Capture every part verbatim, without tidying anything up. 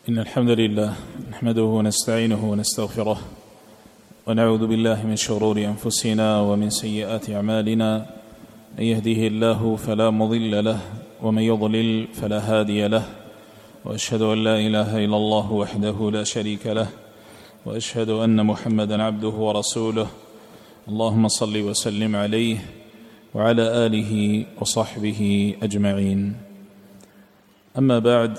إن الحمد لله نحمده ونستعينه ونستغفره ونعوذ بالله من شرور أنفسنا ومن سيئات أعمالنا. من يهده الله فلا مضل له ومن يضلل فلا هادي له، وأشهد أن لا إله إلا الله وحده لا شريك له، وأشهد أن محمدا عبده ورسوله. اللهم صل وسلم عليه وعلى آله وصحبه أجمعين. أما بعد،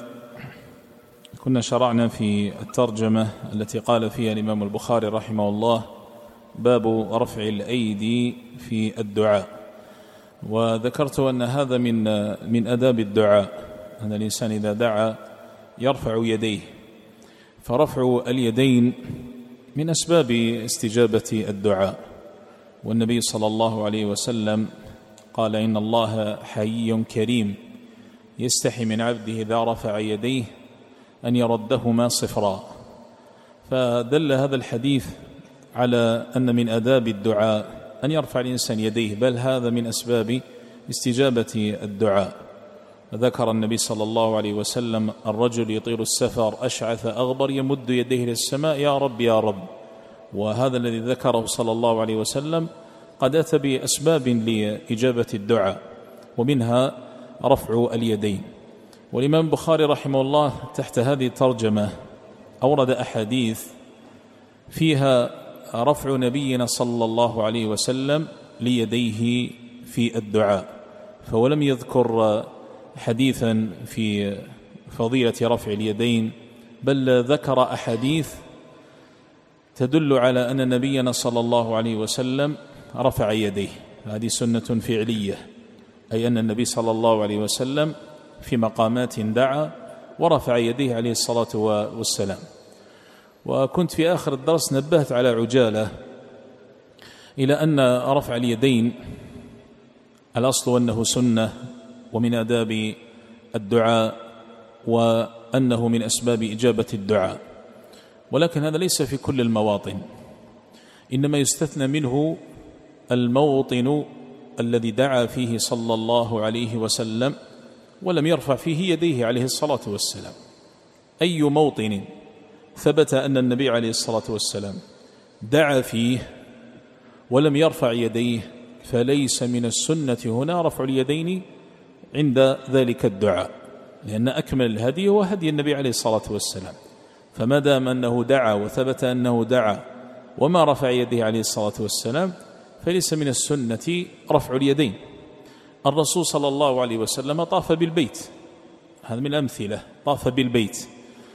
كنا شرعنا في الترجمة التي قال فيها الإمام البخاري رحمه الله: باب رفع الأيدي في الدعاء. وذكرت أن هذا من من آداب الدعاء، أن الإنسان إذا دعا يرفع يديه، فرفع اليدين من أسباب استجابة الدعاء. والنبي صلى الله عليه وسلم قال: إن الله حيي كريم يستحي من عبده إذا رفع يديه أن يردهما صفرا. فدل هذا الحديث على أن من آداب الدعاء أن يرفع الإنسان يديه، بل هذا من أسباب استجابة الدعاء. ذكر النبي صلى الله عليه وسلم: الرجل يطير السفر أشعث أغبر يمد يديه للسماء: يا رب يا رب. وهذا الذي ذكره صلى الله عليه وسلم قد أتى بأسباب لإجابة الدعاء، ومنها رفع اليدين. والإمام البخاري رحمه الله تحت هذه الترجمة أورد أحاديث فيها رفع نبينا صلى الله عليه وسلم ليديه في الدعاء، فولم يذكر حديثا في فضيلة رفع اليدين، بل ذكر أحاديث تدل على أن نبينا صلى الله عليه وسلم رفع يديه. هذه سنة فعلية، أي أن النبي صلى الله عليه وسلم في مقامات دعا ورفع يديه عليه الصلاة والسلام. وكنت في آخر الدرس نبهت على عجالة إلى أن رفع اليدين الأصل أنه سنة ومن آداب الدعاء، وأنه من أسباب إجابة الدعاء، ولكن هذا ليس في كل المواطن، إنما يستثنى منه الموطن الذي دعا فيه صلى الله عليه وسلم ولم يرفع فيه يديه عليه الصلاة والسلام. أي موطن ثبت أن النبي عليه الصلاة والسلام دعا فيه ولم يرفع يديه فليس من السنة هنا رفع اليدين عند ذلك الدعاء، لأن أكمل الهدي هو هدي النبي عليه الصلاة والسلام. فما دام أنه دعا وثبت أنه دعا وما رفع يديه عليه الصلاة والسلام فليس من السنة رفع اليدين. الرسول صلى الله عليه وسلم طاف بالبيت، هذا من الأمثلة، طاف بالبيت،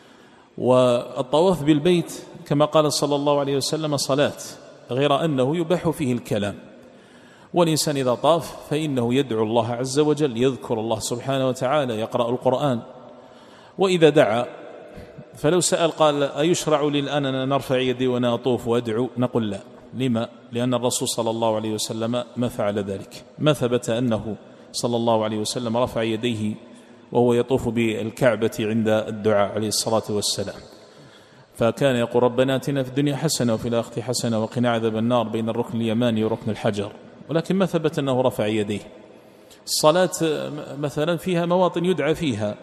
والطواف بالبيت كما قال صلى الله عليه وسلم صلاة، غير أنه يباح فيه الكلام. والإنسان إذا طاف فإنه يدعو الله عز وجل، يذكر الله سبحانه وتعالى، يقرأ القرآن. وإذا دعا فلو سأل قال: أيشرع لي الآن أن نرفع يدي وأنا أطوف وأدعو؟ نقول لا. لما؟ لأن الرسول صلى الله عليه وسلم ما فعل ذلك، ما ثبت أنه صلى الله عليه وسلم رفع يديه وهو يطوف بالكعبة عند الدعاء عليه الصلاة والسلام. فكان يقول: ربنا آتنا في الدنيا حسنة وفي الآخرة حسنة وقنا عذاب النار، بين الركن اليماني وركن الحجر، ولكن ما ثبت أنه رفع يديه. الصلاة مثلا فيها مواطن يدعى فيها،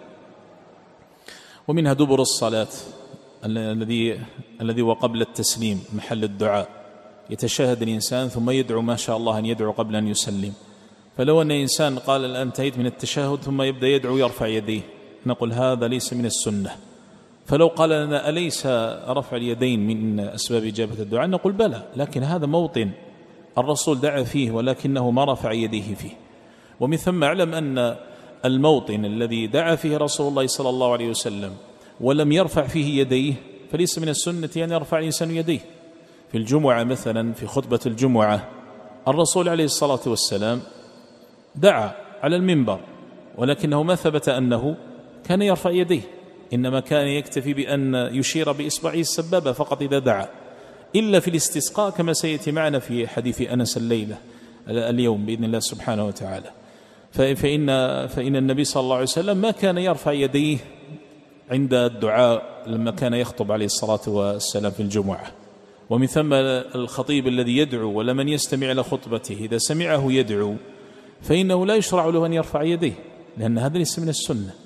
ومنها دبر الصلاة الذي الذي وقبل التسليم محل الدعاء، يتشاهد الإنسان ثم يدعو ما شاء الله أن يدعو قبل أن يسلم. فلو أن إنسان قال: الآن انتهيت من التشهد، ثم يبدأ يدعو يرفع يديه، نقول هذا ليس من السنة. فلو قال لنا: أليس رفع اليدين من أسباب إجابة الدعاء؟ نقول بلى، لكن هذا موطن الرسول دعا فيه ولكنه ما رفع يديه فيه. ومن ثم اعلم أن الموطن الذي دعا فيه رسول الله صلى الله عليه وسلم ولم يرفع فيه يديه فليس من السنة أن يرفع الإنسان يديه. في الجمعة مثلا، في خطبة الجمعة، الرسول عليه الصلاة والسلام دعا على المنبر، ولكنه ما ثبت أنه كان يرفع يديه، إنما كان يكتفي بأن يشير بإصبعه السبابة فقط إذا دعا، إلا في الاستسقاء كما سيأتي معنا في حديث أنس الليلة اليوم بإذن الله سبحانه وتعالى. فإن, فإن النبي صلى الله عليه وسلم ما كان يرفع يديه عند الدعاء لما كان يخطب عليه الصلاة والسلام في الجمعة. ومن ثم الخطيب الذي يدعو ولمن يستمع إلى خطبته إذا سمعه يدعو فإنه لا يشرع له أن يرفع يديه، لأن هذا ليس من السنة.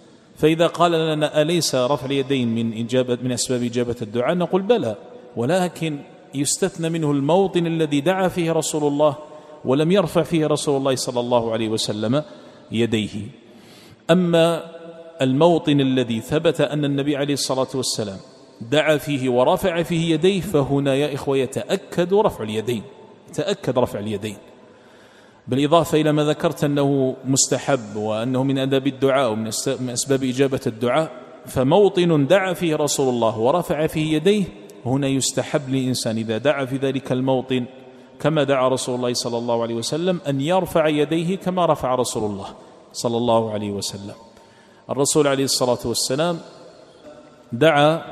فإذا قال لنا أليس رفع اليدين من إجابة من أسباب إجابة الدعاء نقول بلى، ولكن يستثنى منه الموطن الذي دعا فيه رسول الله ولم يرفع فيه رسول الله صلى الله عليه وسلم يديه. أما الموطن الذي ثبت أن النبي عليه الصلاة والسلام دعا فيه ورفع فيه يديه فهنا يا إخوة يتأكد رفع اليدين، تأكد رفع اليدين، بالإضافة إلى ما ذكرت أنه مستحب وأنه من أداب الدعاء ومن أسباب إجابة الدعاء، فموطن دعا فيه رسول الله ورفع فيه يديه هنا يستحب للإنسان إذا دعا في ذلك الموطن كما دعا رسول الله صلى الله عليه وسلم أن يرفع يديه كما رفع رسول الله صلى الله عليه وسلم. الرسول عليه الصلاة والسلام دعا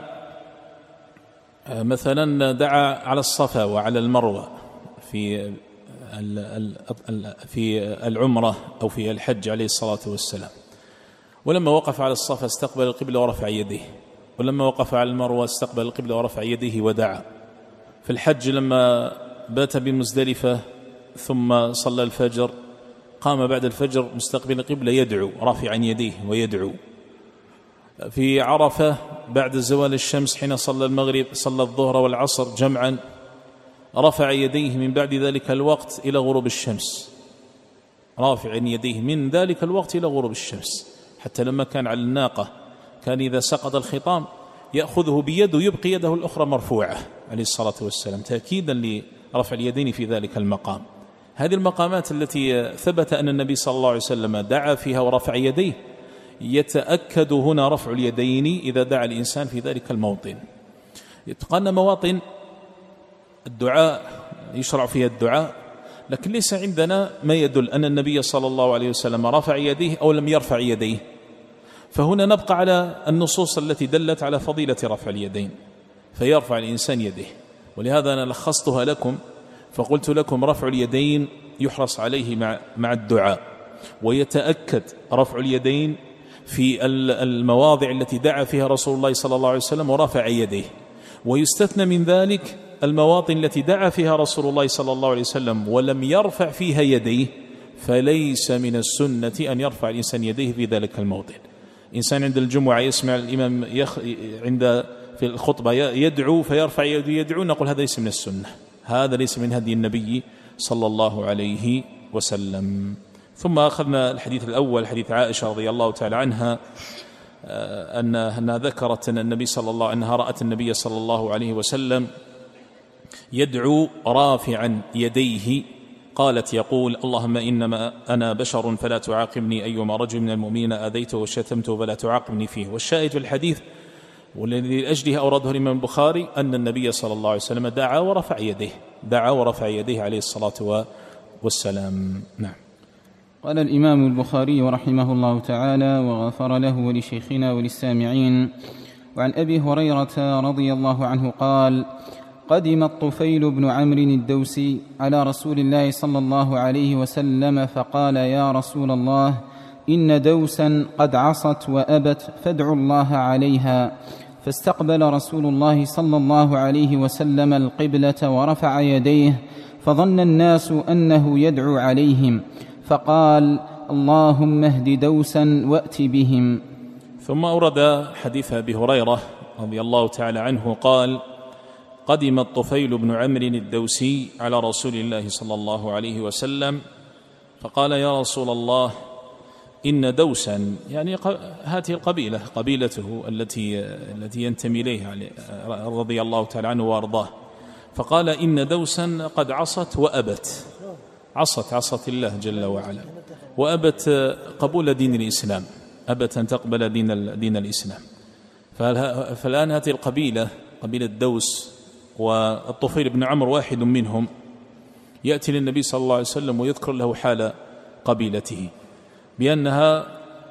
مثلا دعا على الصفا وعلى المروة في في العمرة أو في الحج عليه الصلاة والسلام، ولما وقف على الصفا استقبل القبلة ورفع يديه، ولما وقف على المروة استقبل القبلة ورفع يديه ودعا. في الحج لما بات بمزدلفة ثم صلى الفجر قام بعد الفجر مستقبل القبلة يدعو رافعا يديه ويدعو. في عرفة بعد زوال الشمس حين صلى المغرب صلى الظهر والعصر جمعا رفع يديه من بعد ذلك الوقت إلى غروب الشمس، رافع يديه من ذلك الوقت إلى غروب الشمس، حتى لما كان على الناقة كان إذا سقط الخطام يأخذه بيده ويبقي يده الأخرى مرفوعة عليه الصلاة والسلام تأكيدا لرفع اليدين في ذلك المقام. هذه المقامات التي ثبت أن النبي صلى الله عليه وسلم دعا فيها ورفع يديه يتأكد هنا رفع اليدين إذا دعا الإنسان في ذلك الموطن. يتقن مواطن الدعاء يشرع فيها الدعاء، لكن ليس عندنا ما يدل أن النبي صلى الله عليه وسلم رفع يديه أو لم يرفع يديه، فهنا نبقى على النصوص التي دلت على فضيلة رفع اليدين فيرفع الإنسان يديه. ولهذا أنا لخصتها لكم فقلت لكم رفع اليدين يحرص عليه مع مع الدعاء، ويتأكد رفع اليدين في المواضع التي دعا فيها رسول الله صلى الله عليه وسلم ورفع يديه، ويستثنى من ذلك المواطن التي دعا فيها رسول الله صلى الله عليه وسلم ولم يرفع فيها يديه، فليس من السنة أن يرفع الإنسان يديه في ذلك الموطن. إنسان عند الجمعة يسمع الإمام يخ... عند في الخطبة يدعو فيرفع يده يدعو، نقول هذا ليس من السنة، هذا ليس من هدي النبي صلى الله عليه وسلم. ثم أخذنا الحديث الأول حديث عائشة رضي الله تعالى عنها أن أنها ذكرت أن النبي صلى الله أنها رأت النبي صلى الله عليه وسلم يدعو رافعا يديه، قالت يقول اللهم إنما أنا بشر فلا تعاقبني أيما رجل من المؤمنين آذيته وشتمته فلا تعاقبني فيه. والشاهد في الحديث والذي لأجله أورده الإمام البخاري أن النبي صلى الله عليه وسلم دعا ورفع يديه دعا ورفع يديه عليه الصلاة والسلام. نعم. قال الإمام البخاري رحمه الله تعالى وغفر له ولشيخنا وللسامعين: وعن أبي هريرة رضي الله عنه قال: قدم الطفيل بن عمرو الدوسي على رسول الله صلى الله عليه وسلم فقال: يا رسول الله، إن دوسا قد عصت وأبت فادعوا الله عليها. فاستقبل رسول الله صلى الله عليه وسلم القبلة ورفع يديه، فظن الناس أنه يدعو عليهم، فقال: اللهم اهد دوسا وأت بهم. ثم أورد حديث أبي هريرة رضي الله تعالى عنه قال: قدم الطفيل بن عمرو الدوسي على رسول الله صلى الله عليه وسلم فقال: يا رسول الله، إن دوسا، يعني هذه القبيلة قبيلته التي التي ينتمي إليها رضي الله تعالى عنه وأرضاه، فقال: إن دوسا قد عصت وأبت، عصت عصت الله جل وعلا، وأبت قبول دين الإسلام، أبت أن تقبل دين, دين الإسلام. فالآن هذه القبيلة قبيلة دوس والطفيل بن عمرو واحد منهم يأتي للنبي صلى الله عليه وسلم ويذكر له حال قبيلته بأنها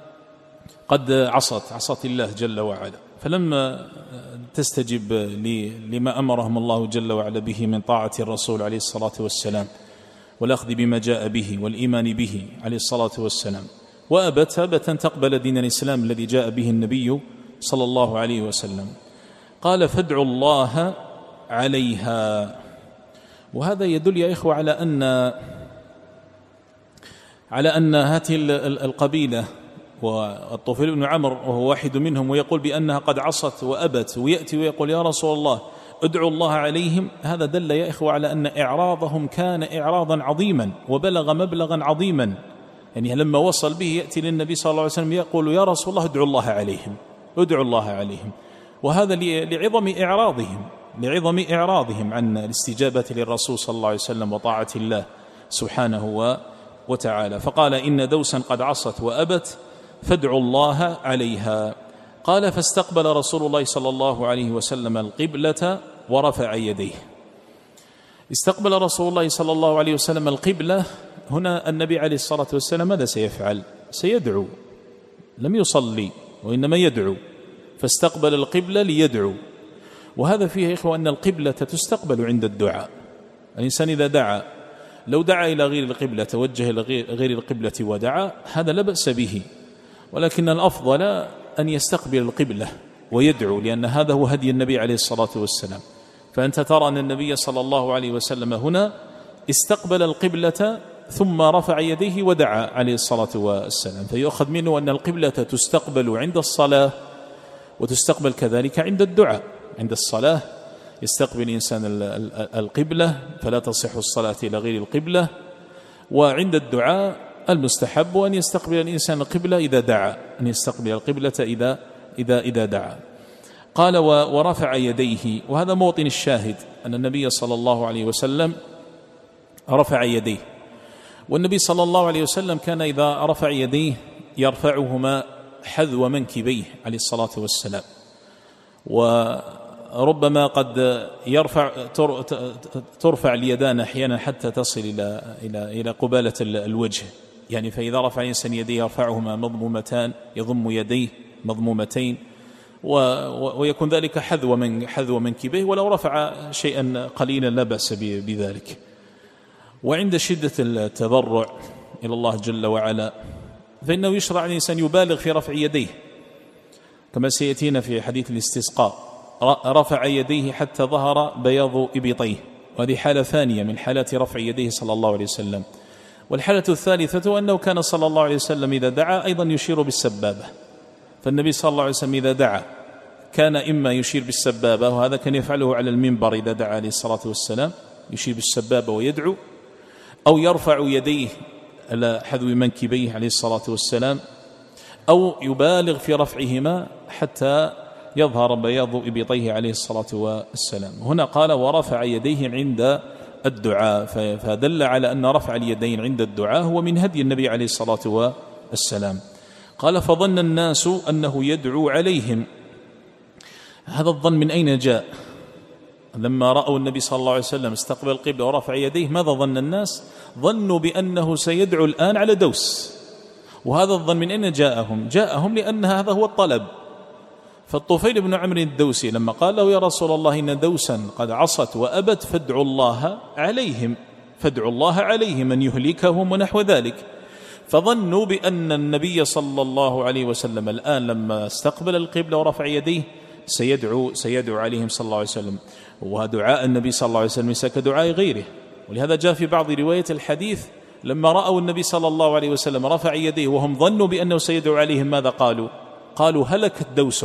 قد عصت عصت الله جل وعلا، فلما تستجب لما أمرهم الله جل وعلا به من طاعة الرسول عليه الصلاة والسلام والأخذ بما جاء به والإيمان به عليه الصلاة والسلام، وأبت أبت أن تقبل دين الإسلام الذي جاء به النبي صلى الله عليه وسلم، قال: فادعوا الله عليها. وهذا يدل يا إخوة على أن على أن هذه القبيلة والطفيل بن عمرو وهو واحد منهم ويقول بأنها قد عصت وأبت، ويأتي ويقول يا رسول الله ادعوا الله عليهم. هذا دل يا إخوة على أن إعراضهم كان إعراضا عظيما وبلغ مبلغا عظيما، يعني لما وصل به يأتي للنبي صلى الله عليه وسلم يقول يا رسول الله ادعوا الله عليهم، ادعوا الله عليهم. وهذا لعظم إعراضهم لعظم إعراضهم عن الاستجابة للرسول صلى الله عليه وسلم وطاعة الله سبحانه وتعالى. فقال إن دوسا قد عصت وأبت فادعوا الله عليها. قال فاستقبل رسول الله صلى الله عليه وسلم القبلة ورفع يديه. استقبل رسول الله صلى الله عليه وسلم القبلة، هنا النبي عليه الصلاة والسلام ماذا سيفعل؟ سيدعو، لم يصلي وإنما يدعو، فاستقبل القبلة ليدعو. وهذا فيه إخوة أن القبلة تستقبل عند الدعاء. الإنسان إذا دعا لو دعا إلى غير القبلة توجه إلى غير القبلة ودعا هذا لا بأس به، ولكن الأفضل أن يستقبل القبلة ويدعو، لأن هذا هو هدي النبي عليه الصلاة والسلام. فأنت ترى أن النبي صلى الله عليه وسلم هنا استقبل القبلة ثم رفع يديه ودعا عليه الصلاة والسلام، فيؤخذ منه أن القبلة تستقبل عند الصلاة وتستقبل كذلك عند الدعاء. عند الصلاة يستقبل الإنسان القبلة فلا تصح الصلاة إلى غير القبلة، وعند الدعاء المستحب أن يستقبل الإنسان القبلة إذا دعا، أن يستقبل القبلة إذا, إذا, إذا دعا. قال ورفع يديه، وهذا موطن الشاهد أن النبي صلى الله عليه وسلم رفع يديه. والنبي صلى الله عليه وسلم كان إذا رفع يديه يرفعهما حذو منكبيه عليه الصلاة والسلام، وربما قد يرفع ترفع اليدان أحيانا حتى تصل إلى إلى إلى قبالة الوجه، يعني فإذا رفع الإنسان يديه يرفعهما مضمومتان، يضم يديه مضمومتين، ويكون ذلك حذو من حذو منكبيه، ولو رفع شيئا قليلا لا بأس بذلك. وعند شدة التضرع إلى الله جل وعلا فإنه يشرع الإنسان يبالغ في رفع يديه، كما سيأتينا في حديث الاستسقاء رفع يديه حتى ظهر بياض إبطيه، وهذه حالة ثانية من حالات رفع يديه صلى الله عليه وسلم. والحالة الثالثة أنه كان صلى الله عليه وسلم إذا دعا أيضا يشير بالسبابة، فالنبي صلى الله عليه وسلم إذا دعا كان إما يشير بالسبابة، وهذا كان يفعله على المنبر إذا دعا عليه الصلاة والسلام يشير بالسبابة ويدعو، أو يرفع يديه على حذو منكبيه عليه الصلاة والسلام، أو يبالغ في رفعهما حتى يظهر بياض إبطيه عليه الصلاة والسلام. هنا قال ورفع يديه عند الدعاء، فدل على أن رفع اليدين عند الدعاء هو من هدي النبي عليه الصلاة والسلام. قال فظن الناس أنه يدعو عليهم. هذا الظن من أين جاء؟ لما رأوا النبي صلى الله عليه وسلم استقبل القبلة ورفع يديه ماذا ظن الناس؟ ظنوا بأنه سيدعو الآن على دوس. وهذا الظن من أين جاءهم؟ جاءهم لأن هذا هو الطلب. فالطفيل بن عمرو الدوسي لما قال له يا رسول الله إن دوسا قد عصت وأبت فادعوا الله عليهم، فادعوا الله عليهم أن يهلكهم ونحو ذلك، فظنوا بأن النبي صلى الله عليه وسلم الآن لما استقبل القبلة ورفع يديه سيدعو, سيدعو عليهم صلى الله عليه وسلم. ودعاء النبي صلى الله عليه وسلم ليس كدعاء غيره، ولهذا جاء في بعض رواية الحديث لما رأوا النبي صلى الله عليه وسلم رفع يديه وهم ظنوا بأنه سيدعو عليهم ماذا قالوا؟ قالوا هلكت دوس،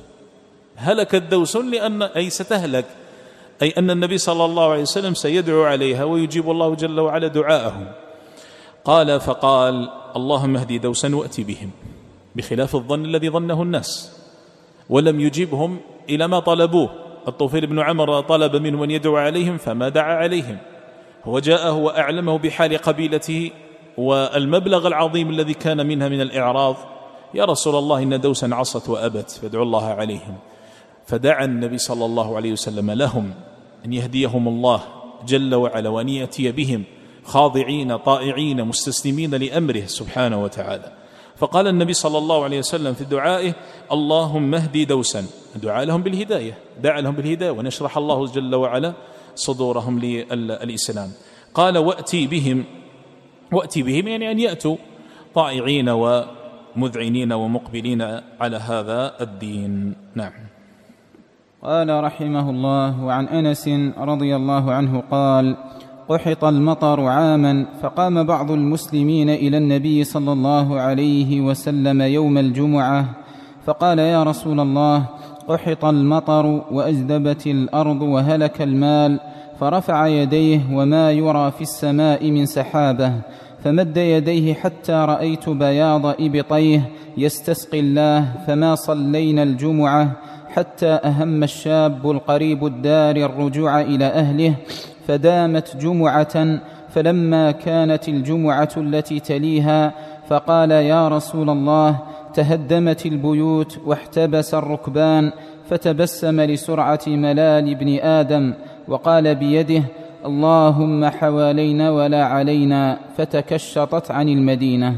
هلكت دوس، لأن أي ستهلك، أي أن النبي صلى الله عليه وسلم سيدعو عليها ويجيب الله جل وعلا دعاءهم. قال فقال اللهم اهدي دوسا وأتي بهم، بخلاف الظن الذي ظنه الناس، ولم يجيبهم إلى ما طلبوه. الطفيل بن عمرو طلب منهم أن يدعو عليهم فما دعا عليهم، هو جاءه وأعلمه بحال قبيلته والمبلغ العظيم الذي كان منها من الإعراض. يا رسول الله إن دوسا عصت وأبت فادعوا الله عليهم. فدعا النبي صلى الله عليه وسلم لهم أن يهديهم الله جل وعلا وأن يأتي بهم خاضعين طائعين مستسلمين لأمره سبحانه وتعالى. فقال النبي صلى الله عليه وسلم في دعائه اللهم اهدي دوسا، دعا لهم بالهداية، دعا لهم بالهداية ونشرح الله جل وعلا صدورهم للإسلام. قال وأتي بهم، وأتي بهم يعني أن يأتوا طائعين ومذعنين ومقبلين على هذا الدين. نعم. قال رحمه الله وعن أنس رضي الله عنه قال قحط المطر عاما، فقام بعض المسلمين إلى النبي صلى الله عليه وسلم يوم الجمعة فقال: يا رسول الله، قحط المطر وأجدبت الأرض وهلك المال. فرفع يديه وما يرى في السماء من سحابة، فمد يديه حتى رأيت بياض إبطيه يستسقي الله، فما صلينا الجمعة حتى أهم الشاب القريب الدار الرجوع إلى أهله، فدامت جمعة. فلما كانت الجمعة التي تليها فقال: يا رسول الله، تهدمت البيوت واحتبس الركبان. فتبسم لسرعة ملال ابن آدم وقال بيده: اللهم حوالينا ولا علينا، فتكشطت عن المدينة.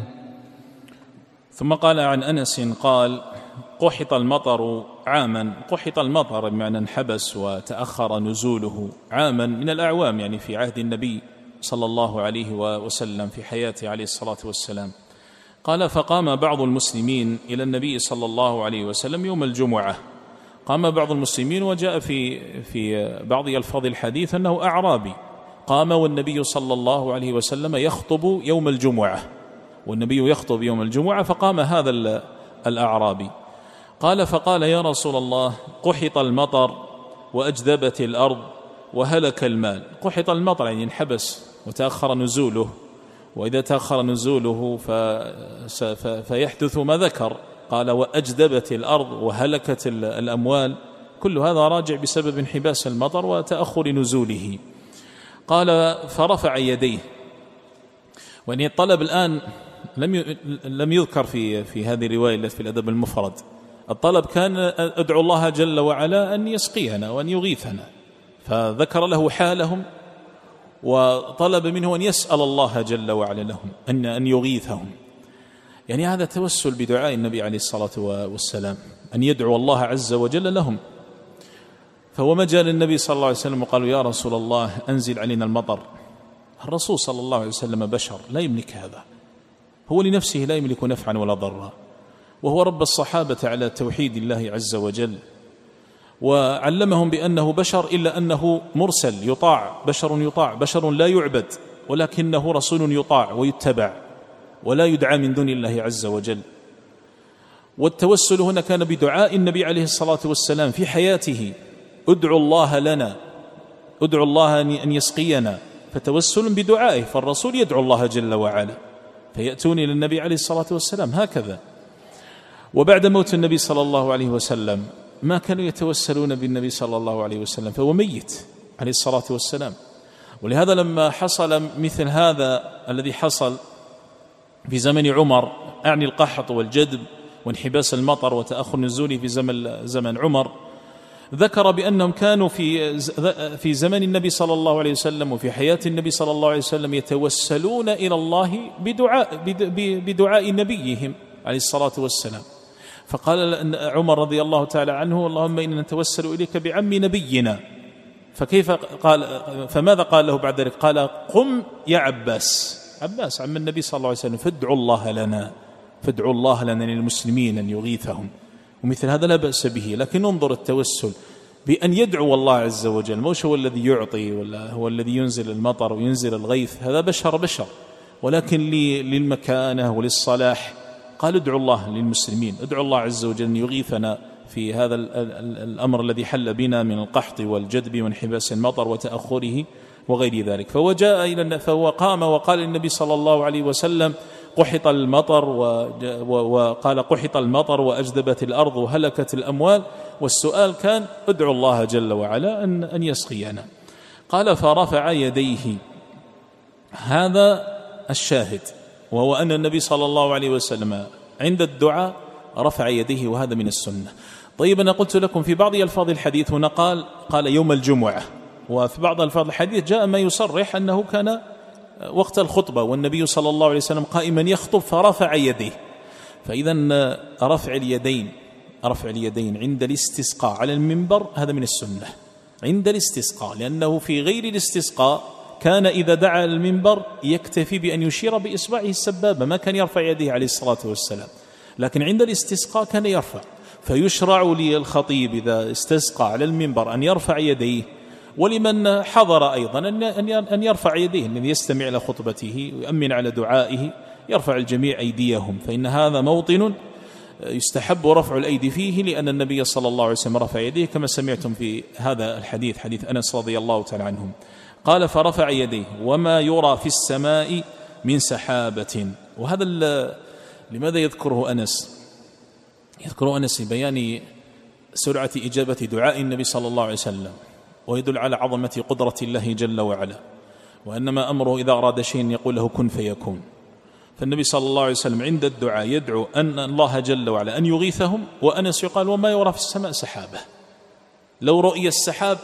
ثم قال عن أنس قال: قحط المطر عاما. قحط المطر بمعنى انحبس وتأخر نزوله عاما من الأعوام، يعني في عهد النبي صلى الله عليه وسلم في حياته عليه الصلاة والسلام. قال: فقام بعض المسلمين إلى النبي صلى الله عليه وسلم يوم الجمعة. قام بعض المسلمين، وجاء في في بعض ألفاظ الحديث أنه أعرابي قام والنبي صلى الله عليه وسلم يخطب يوم الجمعة، والنبي يخطب يوم الجمعة، فقام هذا الأعرابي. قال: فقال: يا رسول الله، قحط المطر وأجدبت الأرض وهلك المال. قحط المطر يعني انحبس وتأخر نزوله، وإذا تأخر نزوله فيحدث ما ذكر. قال: وأجدبت الأرض وهلكت الأموال، كل هذا راجع بسبب انحباس المطر وتأخر نزوله. قال: فرفع يديه. وأن الطلب الآن لم لم يذكر في في هذه الرواية التي في الأدب المفرد. الطلب كان: أدعو الله جل وعلا أن يسقينا وأن يغيثنا، فذكر له حالهم وطلب منه أن يسأل الله جل وعلا لهم أن أن يغيثهم. يعني هذا توسل بدعاء النبي عليه الصلاة والسلام، أن يدعو الله عز وجل لهم. فهو مجال النبي صلى الله عليه وسلم وقالوا: يا رسول الله، أنزل علينا المطر. الرسول صلى الله عليه وسلم بشر لا يملك هذا، هو لنفسه لا يملك نفعا ولا ضرا، وهو رب الصحابة على توحيد الله عز وجل، وعلمهم بأنه بشر، إلا أنه مرسل يطاع، بشر يطاع، بشر لا يعبد، ولكنه رسول يطاع ويتبع ولا يدعى من دون الله عز وجل. والتوسل هنا كان بدعاء النبي عليه الصلاة والسلام في حياته: ادعوا الله لنا، ادعوا الله أن يسقينا. فتوسل بدعائه، فالرسول يدعو الله جل وعلا، فيأتون إلى النبي عليه الصلاة والسلام هكذا. وبعد موت النبي صلى الله عليه وسلم ما كانوا يتوسلون بالنبي صلى الله عليه وسلم، فهو ميت عليه الصلاة والسلام. ولهذا لما حصل مثل هذا الذي حصل في زمن عمر، أعني القحط والجدب وانحباس المطر وتأخر نزوله في زمن زمن عمر، ذكر بأنهم كانوا في في زمن النبي صلى الله عليه وسلم وفي حياة النبي صلى الله عليه وسلم يتوسلون إلى الله بدعاء بدعاء نبيهم عليه الصلاة والسلام. فقال عمر رضي الله تعالى عنه: اللهم إنا نتوسل إليك بعم نبينا. فكيف قال؟ فماذا قال له بعد ذلك؟ قال: قم يا عباس، عباس عم النبي صلى الله عليه وسلم، فادعوا الله لنا، فادعوا الله لنا للمسلمين أن يغيثهم. ومثل هذا لا بأس به، لكن انظر التوسل بأن يدعو الله عز وجل، مش هو الذي يعطي ولا هو الذي ينزل المطر وينزل الغيث، هذا بشر بشر، ولكن للمكانة وللصلاح قال: ادعوا الله للمسلمين، ادعوا الله عز وجل أن يغيثنا في هذا الأمر الذي حل بنا من القحط والجدب وانحباس المطر وتأخره وغير ذلك. فهو جاء إلى فهو قام وقال للنبي صلى الله عليه وسلم: قحط المطر، وقال: قحط المطر وأجدبت الأرض وهلكت الأموال. والسؤال كان: ادعوا الله جل وعلا أن أن يسقينا. قال: فرفع يديه. هذا الشاهد، وهو أن النبي صلى الله عليه وسلم عند الدعاء رفع يديه، وهذا من السنة. طيب، أنا قلت لكم في بعض ألفاظ الحديث هنا قال قال يوم الجمعة، وفي بعض ألفاظ الحديث جاء ما يصرح أنه كان وقت الخطبة والنبي صلى الله عليه وسلم قائما يخطب فرفع يديه. فإذا رفع اليدين رفع اليدين عند الاستسقاء على المنبر هذا من السنة عند الاستسقاء، لأنه في غير الاستسقاء كان إذا دعا المنبر يكتفي بأن يشير بإصبعه السبابة، ما كان يرفع يديه عليه الصلاة والسلام، لكن عند الاستسقاء كان يرفع. فيشرع للخطيب إذا استسقى على المنبر أن يرفع يديه، ولمن حضر أيضا أن يرفع يديه، الذي يستمع إلى خطبته ويؤمن على دعائه يرفع الجميع أيديهم، فإن هذا موطن يستحب رفع الأيدي فيه، لأن النبي صلى الله عليه وسلم رفع يديه كما سمعتم في هذا الحديث، حديث أنس رضي الله تعالى عنهم. قال فرفع يديه وما يرى في السماء من سحابة. وهذا لماذا يذكره أنس؟ يذكره أنس لبيان سرعة إجابة دعاء النبي صلى الله عليه وسلم، ويدل على عظمة قدرة الله جل وعلا، وأنما أمره إذا أراد شيء يقول له كن فيكون. فالنبي صلى الله عليه وسلم عند الدعاء يدعو أن الله جل وعلا أن يغيثهم، وأنس يقال وما يرى في السماء سحابة. لو رؤي السحاب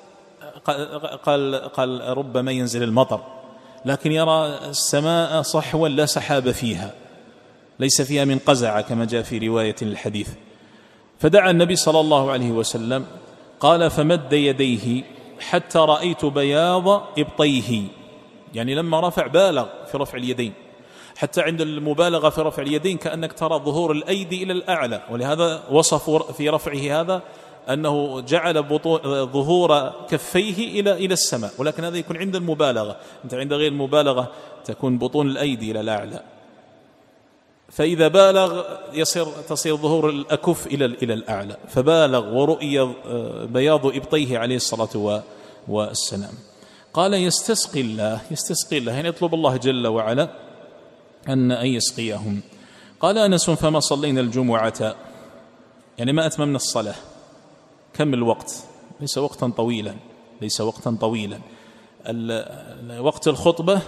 قال, قال ربما ينزل المطر، لكن يرى السماء صحوا لا سحاب فيها، ليس فيها من قزع كما جاء في رواية الحديث. فدعا النبي صلى الله عليه وسلم، قال فمد يديه حتى رأيت بياض إبطيه، يعني لما رفع بالغ في رفع اليدين، حتى عند المبالغة في رفع اليدين كأنك ترى ظهور الأيدي إلى الأعلى، ولهذا وصفوا في رفعه هذا أنه جعل ظهور كفيه إلى إلى السماء، ولكن هذا يكون عند المبالغة. أنت عند غير المبالغة تكون بطون الأيدي إلى الأعلى، فإذا بالغ يصير تصير ظهور الأكف إلى إلى الأعلى، فبالغ ورؤي بياض إبطيه عليه الصلاة والسلام. قال يستسقي الله، يستسقي الله يعني يطلب الله جل وعلا أن أن يسقيهم. قال أنس فما صلينا الجمعة، يعني ما أتممنا الصلاة. كم الوقت؟ ليس وقتا طويلا، ليس وقتا طويلا. وقت الخطبة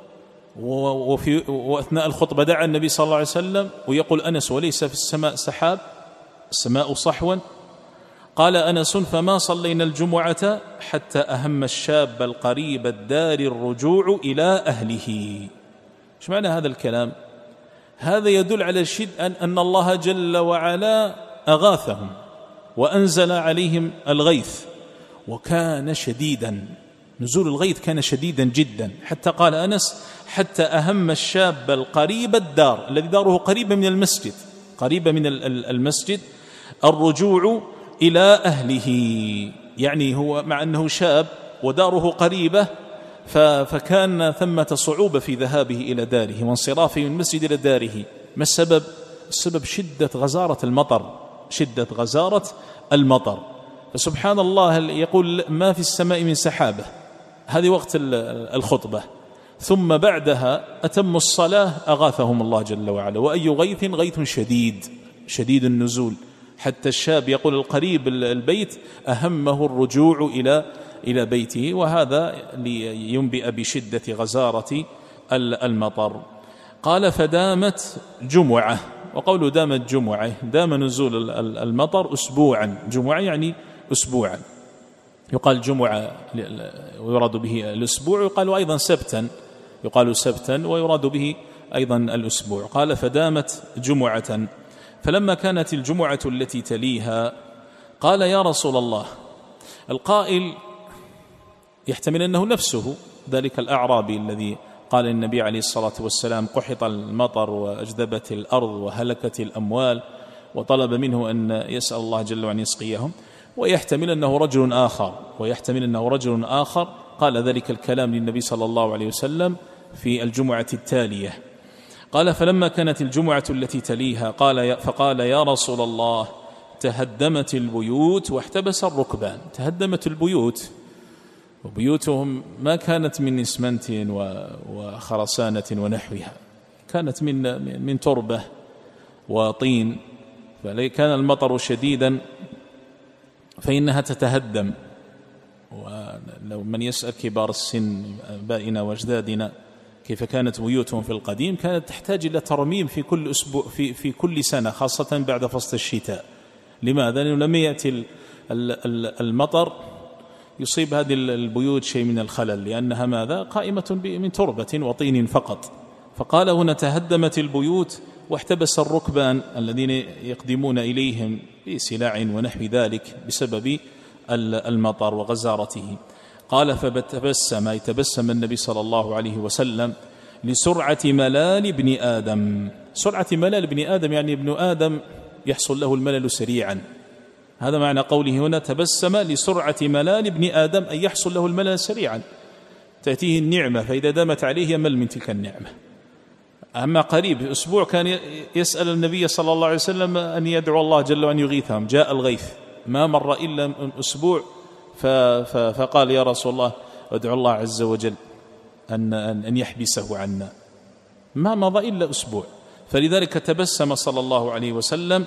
وفي وأثناء الخطبة دعا النبي صلى الله عليه وسلم، ويقول أنس وليس في السماء سحاب، السماء صحوا. قال أنس فما صلينا الجمعة حتى أهم الشاب القريب الدار الرجوع إلى أهله. ايش معنى هذا الكلام؟ هذا يدل على الشد أن, أن الله جل وعلا أغاثهم وأنزل عليهم الغيث، وكان شديدا، نزول الغيث كان شديدا جدا، حتى قال أنس حتى أهم الشاب القريب الدار، الذي داره قريبة من المسجد، قريبة من المسجد، الرجوع إلى أهله، يعني هو مع أنه شاب وداره قريبة فكان ثمة صعوبة في ذهابه إلى داره وانصرافه من المسجد إلى داره. ما السبب؟ السبب شدة غزارة المطر، شدة غزارة المطر. فسبحان الله يقول ما في السماء من سحابة، هذه وقت الخطبة، ثم بعدها أتم الصلاة أغاثهم الله جل وعلا. وأي غيث؟ غيث شديد شديد النزول، حتى الشاب يقول القريب البيت أهمه الرجوع إلى إلى بيته، وهذا لينبئ بشدة غزارة المطر. قال فدامت جمعة، وقوله دامت جمعة دام نزول المطر أسبوعا، جمعة يعني أسبوعا، يقال جمعة ويراد به الأسبوع، يقال أيضا سبتا، يقال سبتا ويراد به أيضا الأسبوع. قال فدامت جمعة، فلما كانت الجمعة التي تليها قال يا رسول الله. القائل يحتمل أنه نفسه ذلك الأعرابي الذي قال النبي عليه الصلاة والسلام قحط المطر وأجذبت الأرض وهلكت الأموال، وطلب منه أن يسأل الله جل وعلا يسقيهم. ويحتمل أنه رجل آخر ويحتمل أنه رجل آخر قال ذلك الكلام للنبي صلى الله عليه وسلم في الجمعة التالية. قال فلما كانت الجمعة التي تليها قال فقال يا رسول الله تهدمت البيوت واحتبس الركبان. تهدمت البيوت، وبيوتهم ما كانت من إسمنت وخرسانة ونحوها، كانت من من تربة وطين، فكان المطر شديدا فإنها تتهدم. ولو من يسأل كبار السن آبائنا وأجدادنا كيف كانت بيوتهم في القديم، كانت تحتاج إلى ترميم في كل أسبوع في في كل سنة، خاصة بعد فصل الشتاء. لماذا؟ لأنه لم يأتي المطر يصيب هذه البيوت شيء من الخلل، لأنها ماذا؟ قائمة من تربة وطين فقط. فقال هنا تهدمت البيوت واحتبس الركبان الذين يقدمون إليهم بسلاع ونحو ذلك بسبب المطر وغزارته. قال فتبسم، يتبسم النبي صلى الله عليه وسلم لسرعة ملال ابن آدم. سرعة ملال ابن آدم يعني ابن آدم يحصل له الملل سريعا، هذا معنى قوله هنا تبسم لسرعة ملال ابن آدم أن يحصل له الملل سريعا، تأتيه النعمة فإذا دامت عليه يمل من تلك النعمة. أما قريب أسبوع كان يسأل النبي صلى الله عليه وسلم أن يدعو الله جل وأن يغيثهم، جاء الغيث ما مر إلا أسبوع فقال يا رسول الله ادعو الله عز وجل أن, أن يحبسه عنا، ما مضى إلا أسبوع. فلذلك تبسم صلى الله عليه وسلم،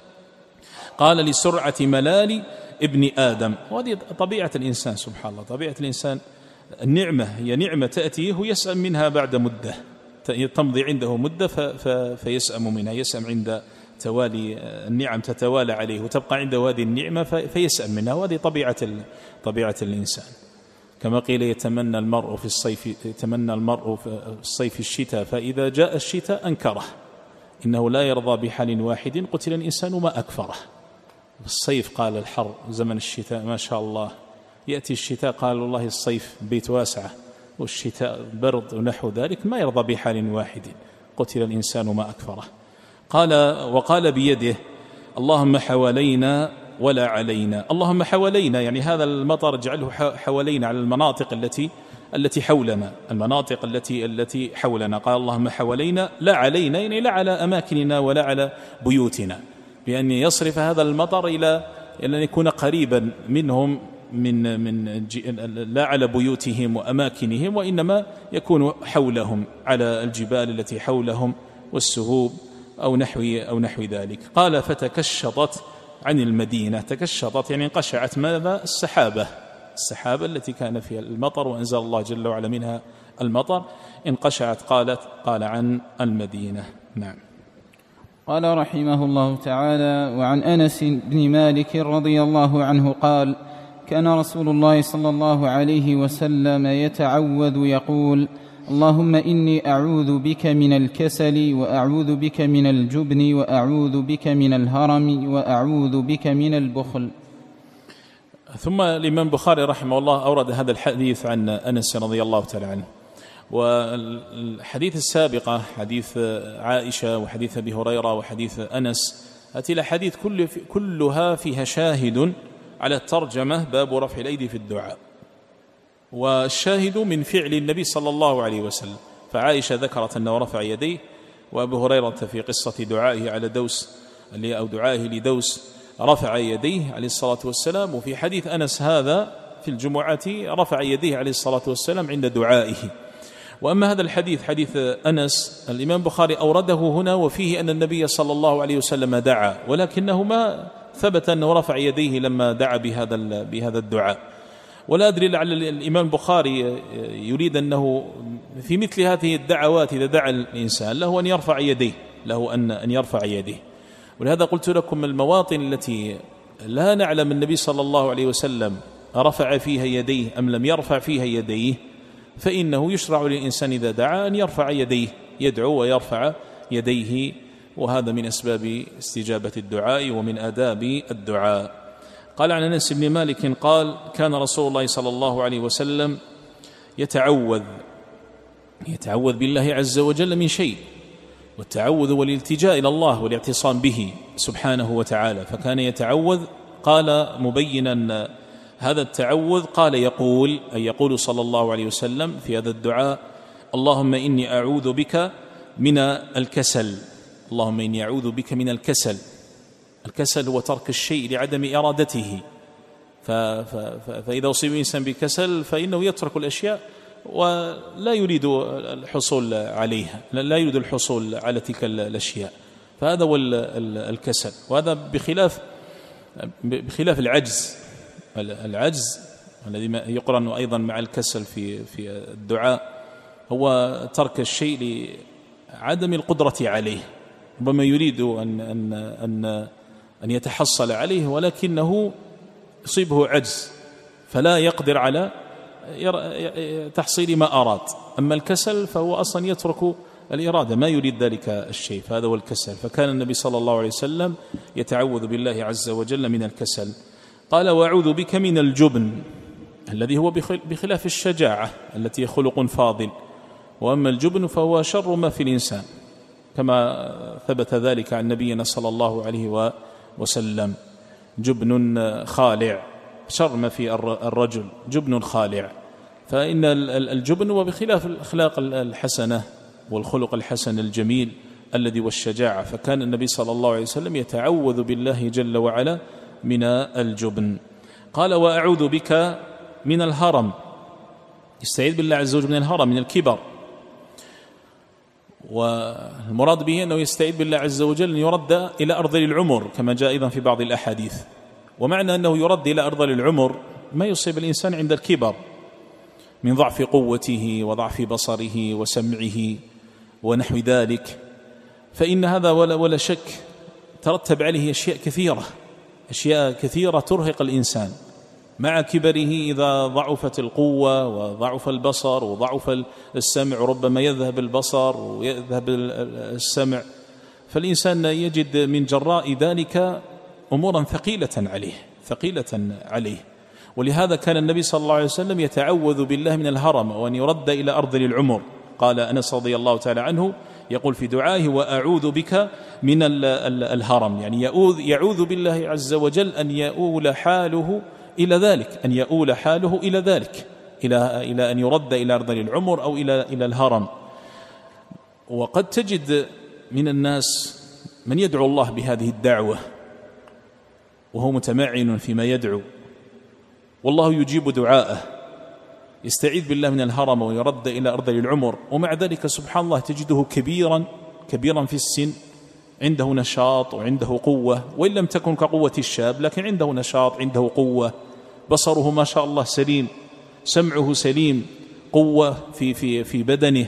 قال لسرعة ملال ابن آدم. وهذه طبيعة الإنسان سبحان الله، طبيعة الإنسان النعمة هي نعمة تأتيه ويسأم منها بعد مدة، تمضي عنده مدة فيسأم منها، يسأم عند توالي النعم تتوالى عليه وتبقى عنده هذه النعمة فيسأم منها، وهذه طبيعة طبيعة الإنسان. كما قيل يتمنى المرء في الصيف يتمنى المرء في الصيف الشتاء فإذا جاء الشتاء أنكره، إنه لا يرضى بحال واحد قتل الإنسان ما أكفره. الصيف قال الحر، زمن الشتاء ما شاء الله، يأتي الشتاء قال والله الصيف بيت واسعة، والشتاء برد ونحو ذلك، ما يرضى بحال واحد قتل الإنسان ما أكفره. قال وقال بيده اللهم حوالينا ولا علينا. اللهم حوالينا يعني هذا المطر اجعله حوالينا، على المناطق التي التي حولنا، المناطق التي التي حولنا. قال اللهم حوالينا لا علينا، يعني لا على أماكننا ولا على بيوتنا، بأن يصرف هذا المطر إلى أن يكون قريبا منهم من من لا على بيوتهم وأماكنهم، وإنما يكون حولهم على الجبال التي حولهم والسهوب أو نحو أو نحو ذلك. قال فتكشطت عن المدينة، تكشطت يعني انقشعت ماذا؟ السحابة، السحابة التي كان فيها المطر وأنزل الله جل وعلا منها المطر، انقشعت قالت قال عن المدينة. نعم. قال رحمه الله تعالى: وعن أنس بن مالك رضي الله عنه قال: كان رسول الله صلى الله عليه وسلم يتعوذ يقول: اللهم إني أعوذ بك من الكسل، وأعوذ بك من الجبن، وأعوذ بك من الهرم، وأعوذ بك من البخل. ثم الإمام البخاري رحمه الله أورد هذا الحديث عن أنس رضي الله تعالى عنه. والحديث السابقة حديث عائشة وحديث أبي هريرة وحديث أنس، هذه الأحاديث كل كلها فيها شاهد على الترجمة، باب رفع الأيدي في الدعاء، والشاهد من فعل النبي صلى الله عليه وسلم. فعائشة ذكرت أنه رفع يديه، وأبو هريرة في قصة دعائه على دوس أو دعائه لدوس رفع يديه عليه الصلاة والسلام. وفي حديث أنس هذا في الجمعة رفع يديه عليه الصلاة والسلام عند دعائه. وأما هذا الحديث حديث أنس الإمام البخاري أورده هنا وفيه أن النبي صلى الله عليه وسلم دعا، ولكنه ما ثبت أنه رفع يديه لما دعا بهذا بهذا الدعاء. ولا أدري لعل الإمام البخاري يريد أنه في مثل هذه الدعوات إذا دعا الإنسان له أن يرفع يديه، له أن أن يرفع يديه. ولهذا قلت لكم المواطن التي لا نعلم النبي صلى الله عليه وسلم رفع فيها يديه أم لم يرفع فيها يديه، فإنه يشرع للإنسان إذا دعا أن يرفع يديه، يدعو ويرفع يديه، وهذا من أسباب استجابة الدعاء ومن آداب الدعاء. قال عن أنس بن مالك قال: كان رسول الله صلى الله عليه وسلم يتعوذ يتعوذ بالله عز وجل من شيء، والتعوذ والالتجاء إلى الله والاعتصام به سبحانه وتعالى. فكان يتعوذ، قال مبينا هذا التعوذ، قال يقول أي يقول صلى الله عليه وسلم في هذا الدعاء: اللهم إني أعوذ بك من الكسل. اللهم إني أعوذ بك من الكسل. الكسل هو ترك الشيء لعدم إرادته، فإذا أصيب الإنسان بكسل فإنه يترك الأشياء ولا يريد الحصول عليها، لا يريد الحصول على تلك الأشياء، فهذا هو الكسل. وهذا بخلاف بخلاف العجز. العجز الذي يقرن أيضا مع الكسل في في الدعاء هو ترك الشيء لعدم القدرة عليه، ربما يريد أن أن أن أن يتحصل عليه ولكنه يصيبه عجز فلا يقدر على تحصيل ما أراد. أما الكسل فهو أصلا يترك الإرادة، ما يريد ذلك الشيء، فهذا هو الكسل. فكان النبي صلى الله عليه وسلم يتعوذ بالله عز وجل من الكسل. قال: وأعوذ بك من الجبن، الذي هو بخلاف الشجاعة التي هي خلق فاضل، وأما الجبن فهو شر ما في الإنسان، كما ثبت ذلك عن نبينا صلى الله عليه وسلم. جبن خالع، شر ما في الرجل جبن خالع. فإن الجبن هو بخلاف الأخلاق الحسنة والخلق الحسن الجميل الذي والشجاعة. فكان النبي صلى الله عليه وسلم يتعوذ بالله جل وعلا من الجبن. قال وأعوذ بك من الهرم، يستعيذ بالله عز وجل من الهرم، من الكبر. والمراد به أنه يستعيذ بالله عز وجل أن يرد إلى أرذل العمر كما جاء أيضا في بعض الأحاديث. ومعنى أنه يرد إلى أرذل العمر ما يصيب الإنسان عند الكبر من ضعف قوته وضعف بصره وسمعه ونحو ذلك، فإن هذا ولا, ولا شك ترتب عليه أشياء كثيرة أشياء كثيرة ترهق الإنسان مع كبره. إذا ضعفت القوة وضعف البصر وضعف السمع، ربما يذهب البصر ويذهب السمع، فالإنسان يجد من جراء ذلك أمورا ثقيلة عليه ثقيلة عليه ولهذا كان النبي صلى الله عليه وسلم يتعوذ بالله من الهرم وأن يرد إلى أرذل العمر. قال أنس رضي الله تعالى عنه يقول في دعائه وأعوذ بك من الهرم، يعني يعوذ بالله عز وجل أن يؤول حاله إلى ذلك أن يؤول حاله إلى ذلك إلى إلى أن يرد إلى أرذل العمر أو إلى إلى الهرم. وقد تجد من الناس من يدعو الله بهذه الدعوة وهو متمعن فيما يدعو، والله يجيب دعاءه، يستعيذ بالله من الهرم ويرد إلى أرذل العمر، ومع ذلك سبحان الله تجده كبيرا كبيرا في السن، عنده نشاط وعنده قوة، وإن لم تكن كقوة الشاب لكن عنده نشاط عنده قوة، بصره ما شاء الله سليم، سمعه سليم، قوة في, في, في بدنه،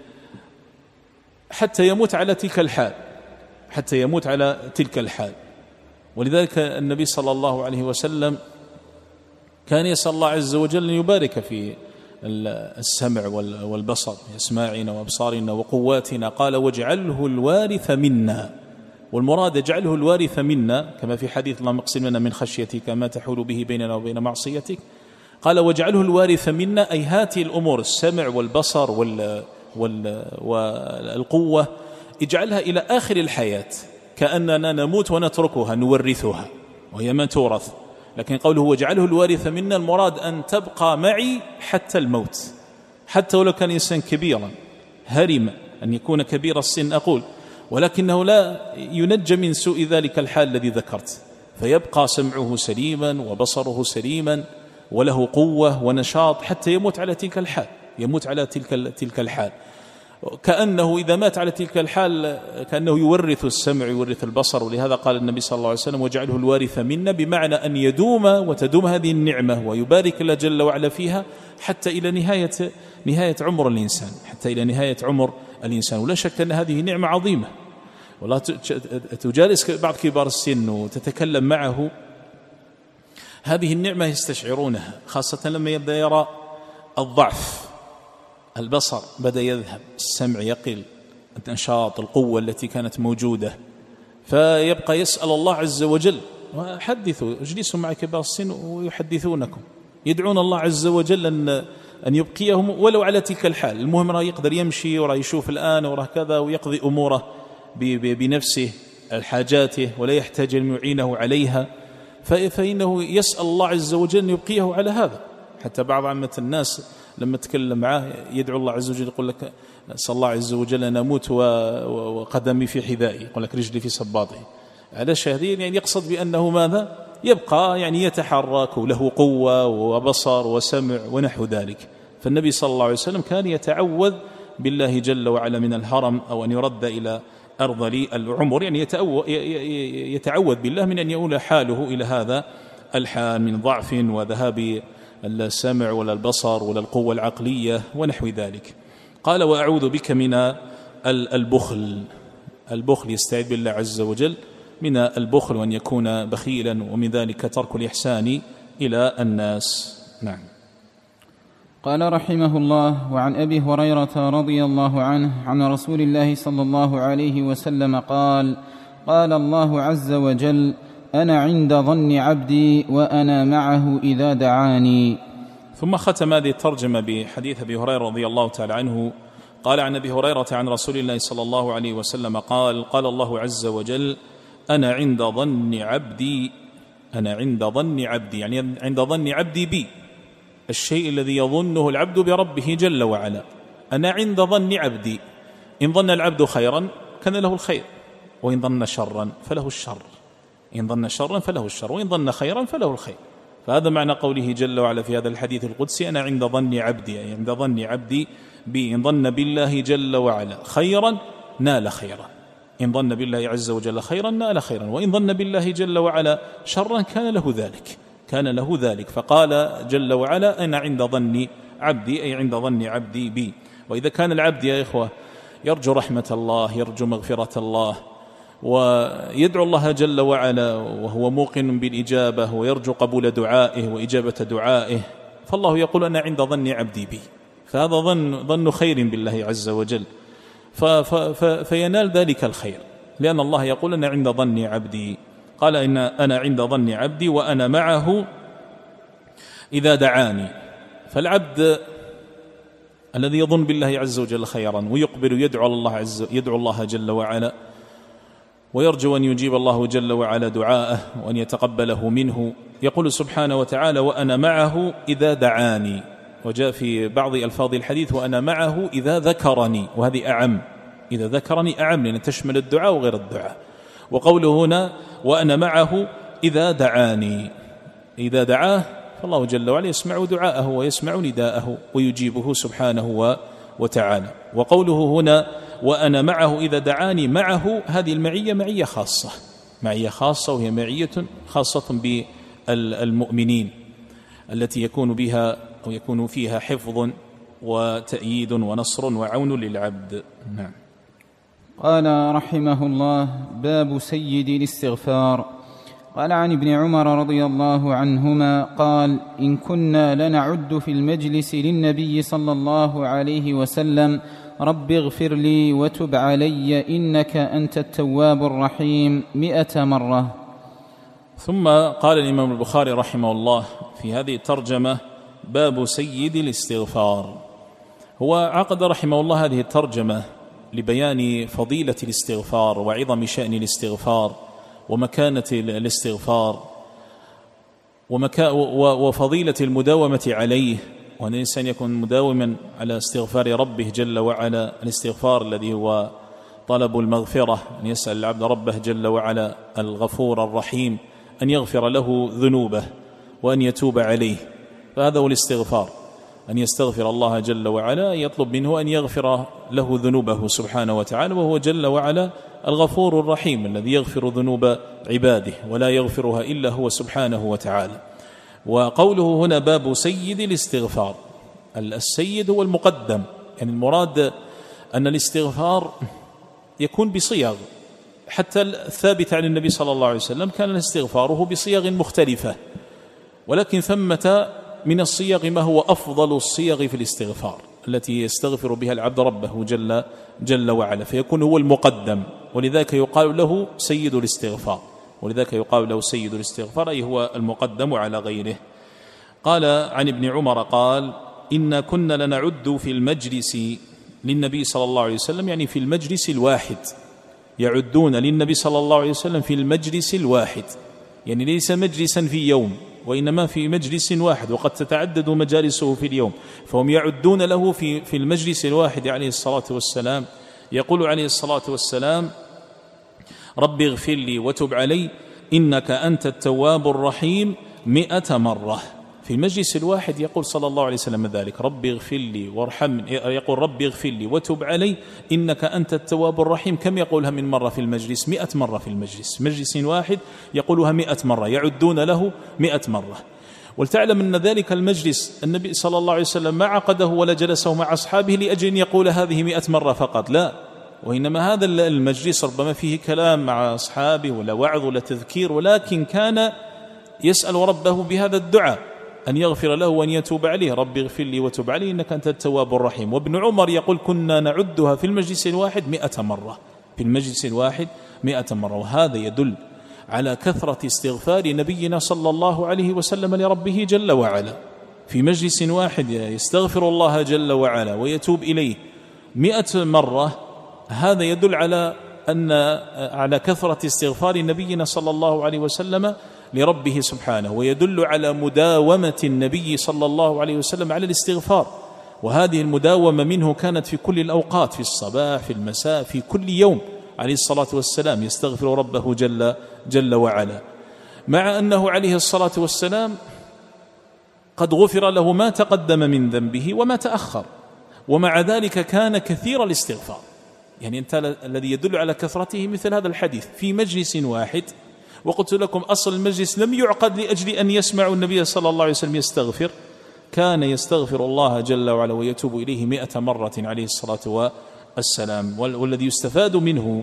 حتى يموت على تلك الحال حتى يموت على تلك الحال. ولذلك النبي صلى الله عليه وسلم كان يسأل الله عز وجل أن يبارك في السمع والبصر، أسماعنا وأبصارنا وقواتنا. قال واجعله الوارث منا، والمراد اجعله الوارث منا كما في حديث اللهم اقسم لنا من خشيتك ما تحول به بيننا وبين معصيتك. قال واجعله الوارث منا، أي هاته الأمور السمع والبصر وال وال والقوة اجعلها إلى آخر الحياة، كأننا نموت ونتركها نورثها وهي ما تورث. لكن قوله واجعله الوارث منا المراد أن تبقى معي حتى الموت، حتى ولو كان إنسان كبيرا هرم أن يكون كبير السن أقول، ولكنه لا ينجى من سوء ذلك الحال الذي ذكرت، فيبقى سمعه سليما وبصره سليما وله قوة ونشاط حتى يموت على تلك الحال يموت على تلك تلك الحال كأنه إذا مات على تلك الحال كأنه يورث السمع يورث البصر. ولهذا قال النبي صلى الله عليه وسلم واجعله الوارث منا، بمعنى أن يدوم وتدوم هذه النعمة ويبارك الله جل وعلا فيها حتى إلى نهاية نهاية عمر الإنسان حتى إلى نهاية عمر الإنسان. ولا شك أن هذه نعمة عظيمة، ولا تجالس بعض كبار السن وتتكلم معه، هذه النعمة يستشعرونها، خاصة لما يبدأ يرى الضعف، البصر بدأ يذهب، السمع يقل، النشاط، القوة التي كانت موجودة، فيبقى يسأل الله عز وجل. وحدثوا اجلسوا مع كبار السن ويحدثونكم، يدعون الله عز وجل أن أن يبقيهم ولو على تلك الحال. المهم راه يقدر يمشي وراه يشوف الآن وراه كذا ويقضي أموره بنفسه الحاجاته ولا يحتاج أن يعينه عليها، فإنه يسأل الله عز وجل أن يبقيه على هذا. حتى بعض عامة الناس لما تكلم معه يدعو الله عز وجل يقول لك صلى الله عز وجل أن أموت وقدمي في حذائي، يقول لك رجلي في سباطي، على شهدين، يعني يقصد بأنه ماذا يبقى يعني يتحرك وله قوة وبصر وسمع ونحو ذلك. فالنبي صلى الله عليه وسلم كان يتعوذ بالله جل وعلا من الهرم أو أن يرد إلى أرذل العمر، يعني يتعوذ بالله من أن يؤول حاله إلى هذا الحال من ضعف وذهاب السمع ولا البصر ولا القوة العقلية ونحو ذلك. قال وأعوذ بك من البخل، البخل يستعيذ بالله عز وجل من البخل وأن يكون بخيلا، ومن ذلك ترك الإحسان إلى الناس. نعم. قال رحمه الله وعن أبي هريرة رضي الله عنه عن رسول الله صلى الله عليه وسلم قال قال الله عز وجل أنا عند ظن عبدي وأنا معه إذا دعاني. ثم ختم هذه الترجمة بحديث أبي هريرة رضي الله تعالى عنه قال عن أبي هريرة عن رسول الله صلى الله عليه وسلم قال قال الله عز وجل أنا عند ظن عبدي أنا عند ظن عبدي، يعني عند ظن عبدي بي، الشيء الذي يظنه العبد بربه جل وعلا. أنا عند ظن عبدي، إن ظن العبد خيرا كان له الخير، وإن ظن شرا فله الشر، إن ظن شرا فله الشر، وإن ظن خيرا فله الخير. فهذا معنى قوله جل وعلا في هذا الحديث القدسي: أنا عند ظن عبدي، أي عند ظن عبدي بي. إن ظن بالله جل وعلا خيرا نال خيرا، إن ظن بالله عز وجل خيرا نال خيرا، وإن ظن بالله جل وعلا شرا كان له ذلك، كان له ذلك. فقال جل وعلا: أنا عند ظن عبدي، أي عند ظن عبدي بي. وإذا كان العبد يا إخوة يرجو رحمة الله، يرجو مغفرة الله، ويدعو الله جل وعلا وهو موقن بالإجابة، ويرجو قبول دعائه وإجابة دعائه، فالله يقول: أنا عند ظن عبدي بي. فهذا ظن ظن خير بالله عز وجل، فينال ذلك الخير، لأن الله يقول: أنا عند ظن عبدي. قال: إن أنا عند ظن عبدي وأنا معه إذا دعاني. فالعبد الذي يظن بالله عز وجل خيرا ويقبل يدعو الله عز يدعو الله جل وعلا، ويرجو أن يجيب الله جل وعلا دعاءه وأن يتقبله منه، يقول سبحانه وتعالى: وأنا معه إذا دعاني. وجاء في بعض ألفاظ الحديث: وأنا معه إذا ذكرني، وهذه أعم، إذا ذكرني أعم، لأن تشمل الدعاء وغير الدعاء. وقوله هنا: وأنا معه إذا دعاني، إذا دعاه فالله جل وعلا يسمع دعاءه ويسمع نداءه ويجيبه سبحانه وتعالى. وقوله هنا: وأنا معه إذا دعاني، معه هذه المعية معية خاصة، معية خاصة، وهي معية خاصة بالمؤمنين التي يكون بها أو يكون فيها حفظ وتأييد ونصر وعون للعبد. نعم. قال رحمه الله: باب سيد الاستغفار. قال عن ابن عمر رضي الله عنهما قال: إن كنا لنعد في المجلس للنبي صلى الله عليه وسلم: رب اغفر لي وتب علي إنك أنت التواب الرحيم، مئة مرة. ثم قال الإمام البخاري رحمه الله في هذه الترجمة: باب سيد الاستغفار. هو عقد رحمه الله هذه الترجمة لبيان فضيلة الاستغفار وعظم شأن الاستغفار ومكانة الاستغفار ومكا وفضيلة المداومة عليه، وأن الإنسان يكون مداوما على استغفار ربه جل وعلا. الاستغفار الذي هو طلب المغفرة، أن يسأل العبد ربه جل وعلا الغفور الرحيم أن يغفر له ذنوبه وأن يتوب عليه، فهذا هو الاستغفار، أن يستغفر الله جل وعلا، يطلب منه أن يغفر له ذنوبه سبحانه وتعالى، وهو جل وعلا الغفور الرحيم الذي يغفر ذنوب عباده ولا يغفرها إلا هو سبحانه وتعالى. وقوله هنا: باب سيد الاستغفار، السيد هو المقدم، يعني المراد أن الاستغفار يكون بصيغ، حتى الثابت عن النبي صلى الله عليه وسلم كان استغفاره بصيغ مختلفة، ولكن ثمة من الصيغ ما هو أفضل الصيغ في الاستغفار التي يستغفر بها العبد ربه جل, جل وعلا، فيكون هو المقدم، ولذلك يقال له سيد الاستغفار، ولذلك يقال له سيد الاستغفار، أي هو المقدم على غيره. قال عن ابن عمر قال: إن كنا لنعد في المجلس للنبي صلى الله عليه وسلم، يعني في المجلس الواحد، يعدون للنبي صلى الله عليه وسلم في المجلس الواحد، يعني ليس مجلسا في يوم، وإنما في مجلس واحد، وقد تتعدد مجالسه في اليوم، فهم يعدون له في في المجلس الواحد عليه الصلاة والسلام. يقول عليه الصلاة والسلام: رب اغفر لي وتب علي إنك أنت التواب الرحيم، مئة مرة. في المجلس الواحد يقول صلى الله عليه وسلم ذلك: رب اغفر لي وارحمني، يقول رب اغفر لي وتب علي إنك أنت التواب الرحيم. كم يقولها من مرة في المجلس؟ مئة مرة في المجلس، مجلس واحد يقولها مئة مرة، يعدون له مئة مرة. ولتعلم أن ذلك المجلس النبي صلى الله عليه وسلم ما عقده ولا جلسه مع أصحابه لأجل أن يقول هذه مئة مرة فقط، لا، وإنما هذا المجلس ربما فيه كلام مع أصحابه ولا وعظ ولا تذكير، ولكن كان يسأل ربه بهذا الدعاء أن يغفر له وأن يتوب عليه: رب اغفر لي وتب علي إنك أنت التواب الرحيم. وابن عمر يقول: كنا نعدها في المجلس الواحد مئة مرة، في المجلس الواحد مئة مرة. وهذا يدل على كثرة استغفار نبينا صلى الله عليه وسلم لربه جل وعلا، في مجلس واحد يستغفر الله جل وعلا ويتوب إليه مئة مرة. هذا يدل على أن على كثرة استغفار نبينا صلى الله عليه وسلم لربه سبحانه، ويدل على مداومة النبي صلى الله عليه وسلم على الاستغفار. وهذه المداومة منه كانت في كل الأوقات، في الصباح في المساء في كل يوم عليه الصلاة والسلام يستغفر ربه جل, جل وعلا، مع أنه عليه الصلاة والسلام قد غفر له ما تقدم من ذنبه وما تأخر، ومع ذلك كان كثير الاستغفار. يعني أنت الذي يدل على كثرته مثل هذا الحديث في مجلس واحد، وقلت لكم أصل المجلس لم يعقد لأجل أن يسمعوا النبي صلى الله عليه وسلم يستغفر، كان يستغفر الله جل وعلا ويتوب إليه مئة مرة عليه الصلاة والسلام. والذي يستفاد منه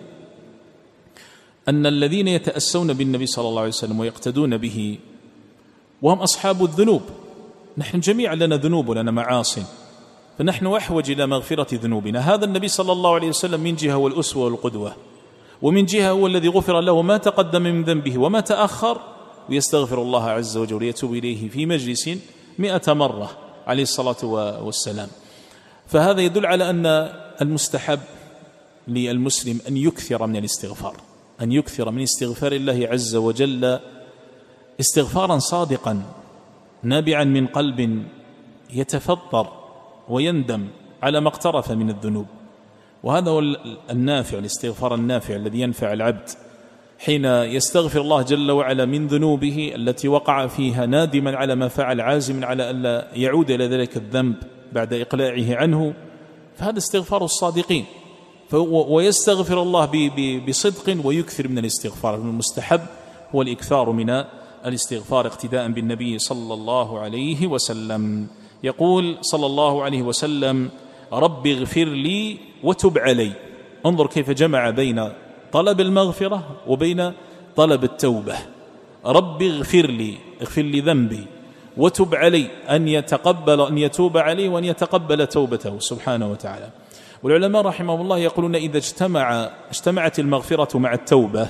أن الذين يتأسون بالنبي صلى الله عليه وسلم ويقتدون به وهم أصحاب الذنوب، نحن جميعا لنا ذنوب ولنا معاصي، فنحن أحوج إلى مغفرة ذنوبنا. هذا النبي صلى الله عليه وسلم من جهة هو الأسوة والقدوة، ومن جهة هو الذي غفر له ما تقدم من ذنبه وما تأخر، ويستغفر الله عز وجل ويتوب إليه في مجلس مئة مرة عليه الصلاة والسلام. فهذا يدل على أن المستحب للمسلم أن يكثر من الاستغفار، أن يكثر من استغفار الله عز وجل استغفارا صادقا نابعا من قلب يتفطر ويندم على ما اقترف من الذنوب. وهذا هو النافع، الاستغفار النافع الذي ينفع العبد حين يستغفر الله جل وعلا من ذنوبه التي وقع فيها، نادما على ما فعل، عازما على ألا يعود إلى ذلك الذنب بعد إقلاعه عنه. فهذا استغفار الصادقين، ويستغفر الله بصدق ويكثر من الاستغفار. المستحب هو الإكثار من الاستغفار اقتداء بالنبي صلى الله عليه وسلم. يقول صلى الله عليه وسلم: رب اغفر لي وتب علي. انظر كيف جمع بين طلب المغفرة وبين طلب التوبة. رب اغفر لي، اغفر لي ذنبي، وتب علي، أن يتقبل أن يتوب عليه وأن يتقبل توبته سبحانه وتعالى. والعلماء رحمهم الله يقولون إذا اجتمع اجتمعت المغفرة مع التوبة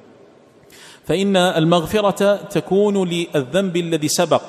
فإن المغفرة تكون للذنب الذي سبق،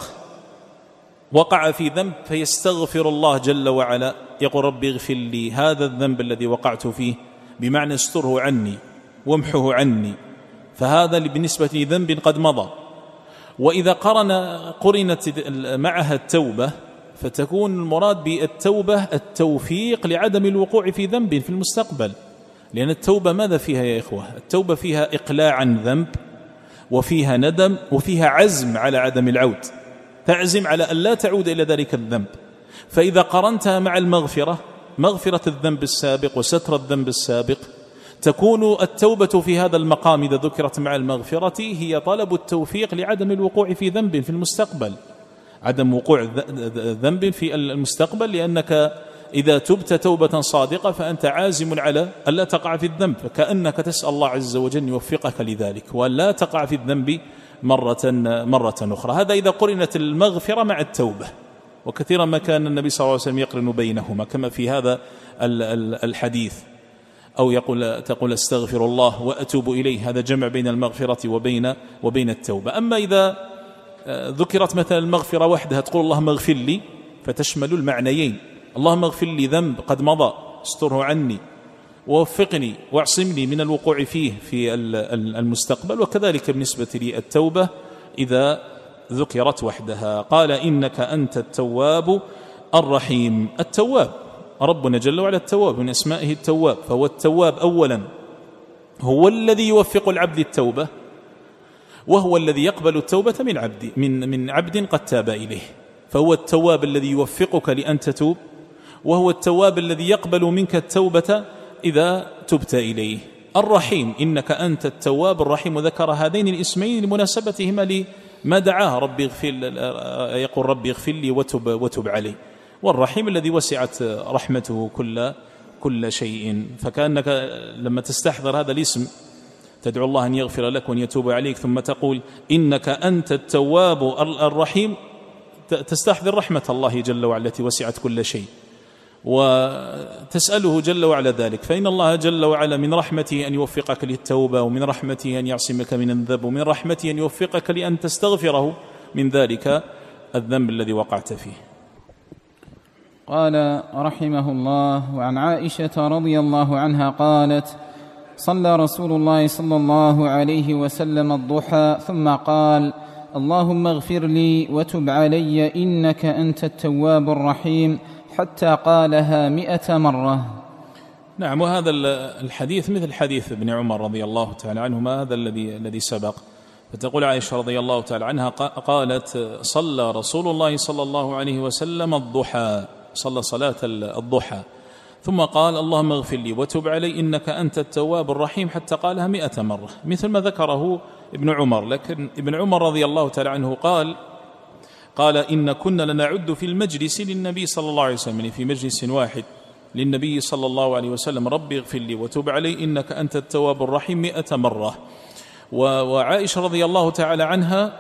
وقع في ذنب فيستغفر الله جل وعلا، يقول رب اغفر لي هذا الذنب الذي وقعت فيه، بمعنى استره عني وامحه عني، فهذا بالنسبة لذنب قد مضى. وإذا قرن قرنت معها التوبة فتكون المراد بالتوبة التوفيق لعدم الوقوع في ذنب في المستقبل. لأن التوبة ماذا فيها يا إخوة؟ التوبة فيها إقلاع عن ذنب، وفيها ندم، وفيها عزم على عدم العود، تعزم على أن لا تعود إلى ذلك الذنب. فإذا قرنتها مع المغفرة، مغفرة الذنب السابق وستر الذنب السابق، تكون التوبة في هذا المقام إذا ذكرت مع المغفرة هي طلب التوفيق لعدم الوقوع في ذنب في المستقبل، عدم وقوع ذنب في المستقبل، لأنك إذا تبت توبة صادقة فأنت عازم على ألا تقع في الذنب، فكأنك تسأل الله عز وجل يوفقك لذلك ولا تقع في الذنب مرة, مرة أخرى. هذا إذا قرنت المغفرة مع التوبة، وكثيرا ما كان النبي صلى الله عليه وسلم يقرن بينهما كما في هذا الحديث، أو يقول تقول استغفر الله وأتوب إليه، هذا جمع بين المغفرة وبين, وبين التوبة. أما إذا ذكرت مثلا المغفرة وحدها تقول اللهم اغفر لي، فتشمل المعنيين، اللهم اغفر لي ذنب قد مضى استره عني ووفقني واعصمني من الوقوع فيه في المستقبل. وكذلك بالنسبة للتوبة إذا ذكرت وحدها. قال إنك أنت التواب الرحيم. التواب ربنا جل وعلا التواب، من أسمائه التواب، فهو التواب أولا هو الذي يوفق العبد التوبة، وهو الذي يقبل التوبة من عبد من من عبد قد تاب إليه. فهو التواب الذي يوفقك لأن تتوب، وهو التواب الذي يقبل منك التوبة إذا تبت إليه. الرحيم إنك أنت التواب الرحيم، وذكر هذين الاسمين لمناسبتهما لما دعاه ربي اغفر، يقول ربي اغفر لي وتب, وتب علي. والرحيم الذي وسعت رحمته كل, كل شيء. فكأنك لما تستحضر هذا الاسم تدعو الله أن يغفر لك وأن يتوب عليك، ثم تقول إنك أنت التواب الرحيم، تستحضر رحمة الله جل وعلا التي وسعت كل شيء، وتسأله جل وعلا ذلك. فإن الله جل وعلا من رحمته أن يوفقك للتوبة، ومن رحمته أن يعصمك من الذنب، ومن رحمته أن يوفقك لأن تستغفره من ذلك الذنب الذي وقعت فيه. قال رحمه الله: وعن عائشة رضي الله عنها قالت: صلى رسول الله صلى الله عليه وسلم الضحى ثم قال: اللهم اغفر لي وتب علي إنك أنت التواب الرحيم، حتى قالها مئة مرة. نعم. وهذا الحديث مثل حديث ابن عمر رضي الله تعالى عنهما، هذا الذي الذي سبق. فتقول عائشة رضي الله تعالى عنها قالت: صلى رسول الله صلى الله عليه وسلم الضحى، صلى صلاة الضحى، ثم قال: اللهم اغفر لي وتب علي إنك أنت التواب الرحيم، حتى قالها مئة مرة، مثل ما ذكره ابن عمر. لكن ابن عمر رضي الله تعالى عنه قال قال إن كنا لنعد في المجلس للنبي صلى الله عليه وسلم، في مجلس واحد للنبي صلى الله عليه وسلم: ربي اغفر لي وتب علي إنك أنت التواب الرحيم مئة مرة. وعائشة رضي الله تعالى عنها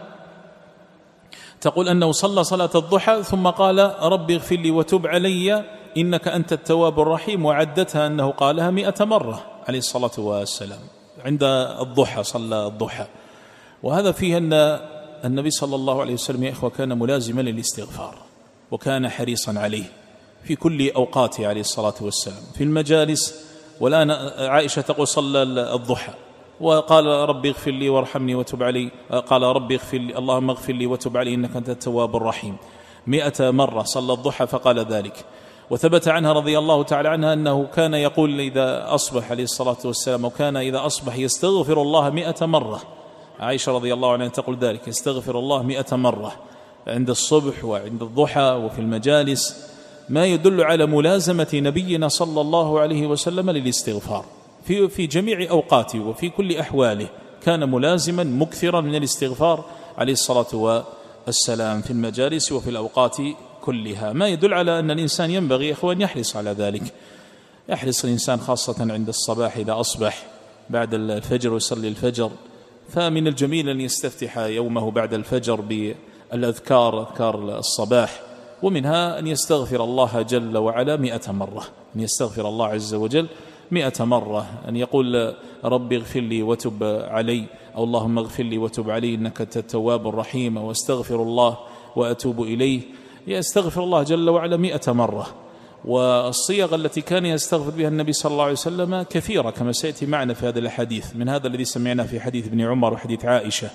تقول أنه صلى صلاة الضحى ثم قال: ربي اغفر لي وتب علي إنك أنت التواب الرحيم، وعدتها أنه قالها مئة مرة عليه الصلاة والسلام عند الضحى، صلى الضحى. وهذا فيه أن النبي صلى الله عليه وسلم يا إخوة كان ملازما للاستغفار، وكان حريصا عليه في كل أوقاته عليه الصلاة والسلام، في المجالس. والآن عائشة تقول: صلى الضحى وقال: ربي اغفر لي وارحمني وتب علي، قال: ربي اغفر لي، اللهم اغفر لي وتب علي إنك أنت التواب الرحيم، مئة مرة صلى الضحى فقال ذلك. وثبت عنها رضي الله تعالى عنها أنه كان يقول إذا أصبح عليه الصلاة والسلام، وكان إذا أصبح يستغفر الله مئة مرة. عائشة رضي الله عنها تقول ذلك: يستغفر الله مئة مرة عند الصبح وعند الضحى وفي المجالس، ما يدل على ملازمة نبينا صلى الله عليه وسلم للاستغفار في في جميع أوقاته وفي كل أحواله، كان ملازما مكثرا من الاستغفار عليه الصلاة والسلام في المجالس وفي الأوقات كلها، ما يدل على أن الإنسان ينبغي يا إخوان يحرص على ذلك. يحرص الإنسان خاصة عند الصباح إذا أصبح بعد الفجر ويصلي الفجر، فمن الجميل أن يستفتح يومه بعد الفجر بالأذكار، أذكار الصباح، ومنها أن يستغفر الله جل وعلا مئة مرة، أن يستغفر الله عز وجل مئة مرة، أن يقول: ربي اغفر لي وتب علي، أو اللهم اغفر لي وتب علي إنك أنت التواب الرحيم، واستغفر الله وأتوب إليه. يستغفر الله جل وعلا مئة مرة. والصيغ التي كان يستغفر بها النبي صلى الله عليه وسلم كثيرة كما سيأتي معنا في هذا الحديث، من هذا الذي سمعنا في حديث ابن عمر وحديث عائشة.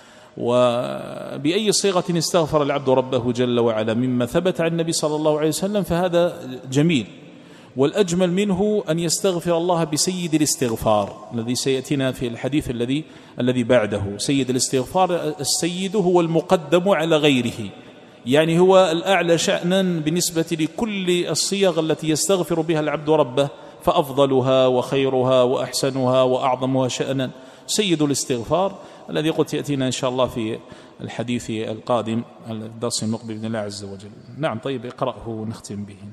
وبأي صيغة استغفر العبد ربه جل وعلا مما ثبت عن النبي صلى الله عليه وسلم فهذا جميل. والأجمل منه أن يستغفر الله بسيد الاستغفار الذي سيأتينا في الحديث الذي الذي بعده. سيد الاستغفار، السيد هو المقدم على غيره، يعني هو الأعلى شأنا بالنسبة لكل الصيغ التي يستغفر بها العبد ربه، فأفضلها وخيرها وأحسنها وأعظمها شأنا سيد الاستغفار، الذي قلت يأتينا إن شاء الله في الحديث القادم الدرس المقبل بإذن الله عز وجل. نعم. طيب اقرأه ونختم به.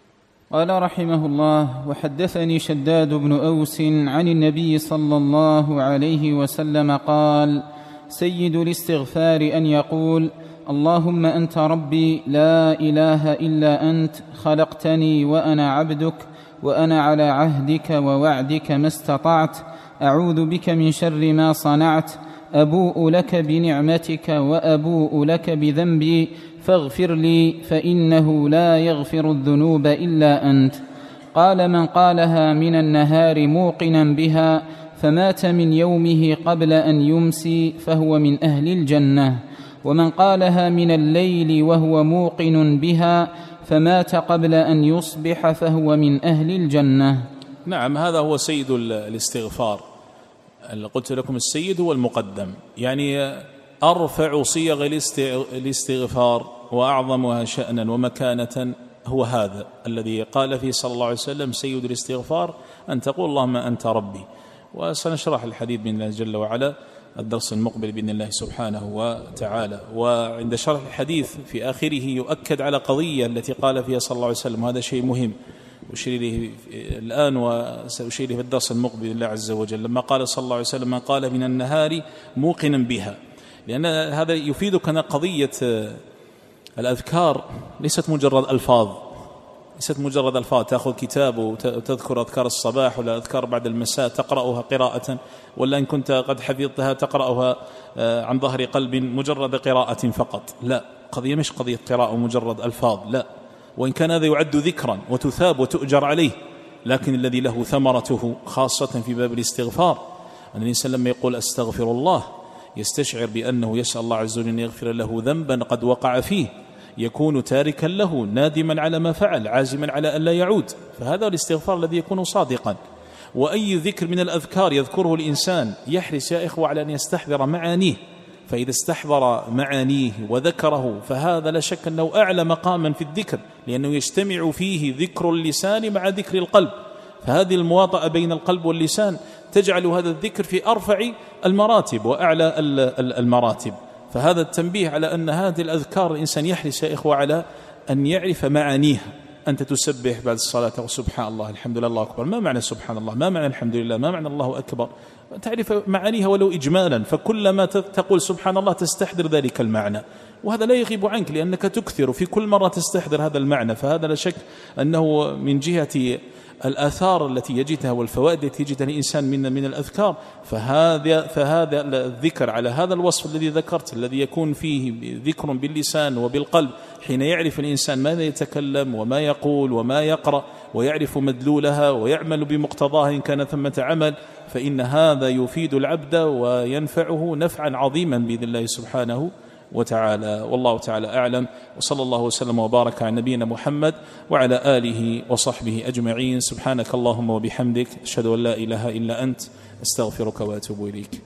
قال رحمه الله: وحدثني شداد بن أوس عن النبي صلى الله عليه وسلم قال: سيد الاستغفار أن يقول: اللهم أنت ربي لا إله إلا أنت، خلقتني وأنا عبدك، وأنا على عهدك ووعدك ما استطعت، أعوذ بك من شر ما صنعت، أبوء لك بنعمتك وأبوء لك بذنبي، فاغفر لي فإنه لا يغفر الذنوب إلا أنت. قال: من قالها من النهار موقنا بها فمات من يومه قبل أن يمسي فهو من أهل الجنة، ومن قالها من الليل وهو موقن بها فمات قبل أن يصبح فهو من أهل الجنة. نعم. هذا هو سيد الاستغفار. قلت لكم السيد هو المقدم، يعني أرفع صيغ الاستغفار وأعظمها شأنا ومكانة هو هذا الذي قال فيه صلى الله عليه وسلم: سيد الاستغفار أن تقول اللهم أنت ربي. وسنشرح الحديث بإذن الله جل وعلا الدرس المقبل بإذن الله سبحانه وتعالى. وعند شرح الحديث في آخره يؤكد على قضية التي قال فيها صلى الله عليه وسلم، وهذا شيء مهم أشير إليه الآن وسأشير إليه في الدرس المقبل بإذن الله عز وجل، لما قال صلى الله عليه وسلم: من قال من النهار موقنا بها، لأن هذا يفيدك أن قضية الأذكار ليست مجرد ألفاظ، ليست مجرد ألفاظ تأخذ كتاب وتذكر أذكار الصباح ولا أذكار بعد المساء تقرأها قراءة، ولا إن كنت قد حفظتها تقرأها عن ظهر قلب مجرد قراءة فقط. لا، قضية مش قضية قراءة مجرد ألفاظ، لا، وإن كان هذا يعد ذكرا وتثاب وتؤجر عليه، لكن الذي له ثمرته خاصة في باب الاستغفار أن الإنسان لما يقول أستغفر الله يستشعر بأنه يسأل الله عز وجل أن يغفر له ذنبا قد وقع فيه، يكون تاركا له نادما على ما فعل عازما على أن لا يعود، فهذا الاستغفار الذي يكون صادقا. وأي ذكر من الأذكار يذكره الإنسان يحرص يا إخوة على أن يستحضر معانيه، فإذا استحضر معانيه وذكره فهذا لا شك أنه أعلى مقاما في الذكر، لأنه يجتمع فيه ذكر اللسان مع ذكر القلب، فهذه المواطأة بين القلب واللسان تجعل هذا الذكر في أرفع المراتب وأعلى المراتب. فهذا التنبيه على أن هذه الأذكار الإنسان يحرص يا إخوة على أن يعرف معانيها. أنت تسبح بعد الصلاة وسبحان الله الحمد لله الله أكبر، ما معنى سبحان الله؟ ما معنى الحمد لله؟ ما معنى الله أكبر؟ تعرف معانيها ولو إجمالا، فكلما تقول سبحان الله تستحضر ذلك المعنى، وهذا لا يغيب عنك لأنك تكثر في كل مرة تستحضر هذا المعنى. فهذا لا شك أنه من جهة الآثار التي يجدها والفوائد التي يجدها الإنسان من من الأذكار، فهذا فهذا الذكر على هذا الوصف الذي ذكرت الذي يكون فيه ذكر باللسان وبالقلب، حين يعرف الإنسان ماذا يتكلم وما يقول وما يقرأ ويعرف مدلولها ويعمل بمقتضاه إن كان ثمة عمل، فإن هذا يفيد العبد وينفعه نفعا عظيما بإذن الله سبحانه وتعالى. والله تعالى أعلم، وصلى الله وسلم وبارك على نبينا محمد وعلى آله وصحبه أجمعين. سبحانك اللهم وبحمدك، أشهد أن لا إله إلا أنت، أستغفرك وأتوب إليك.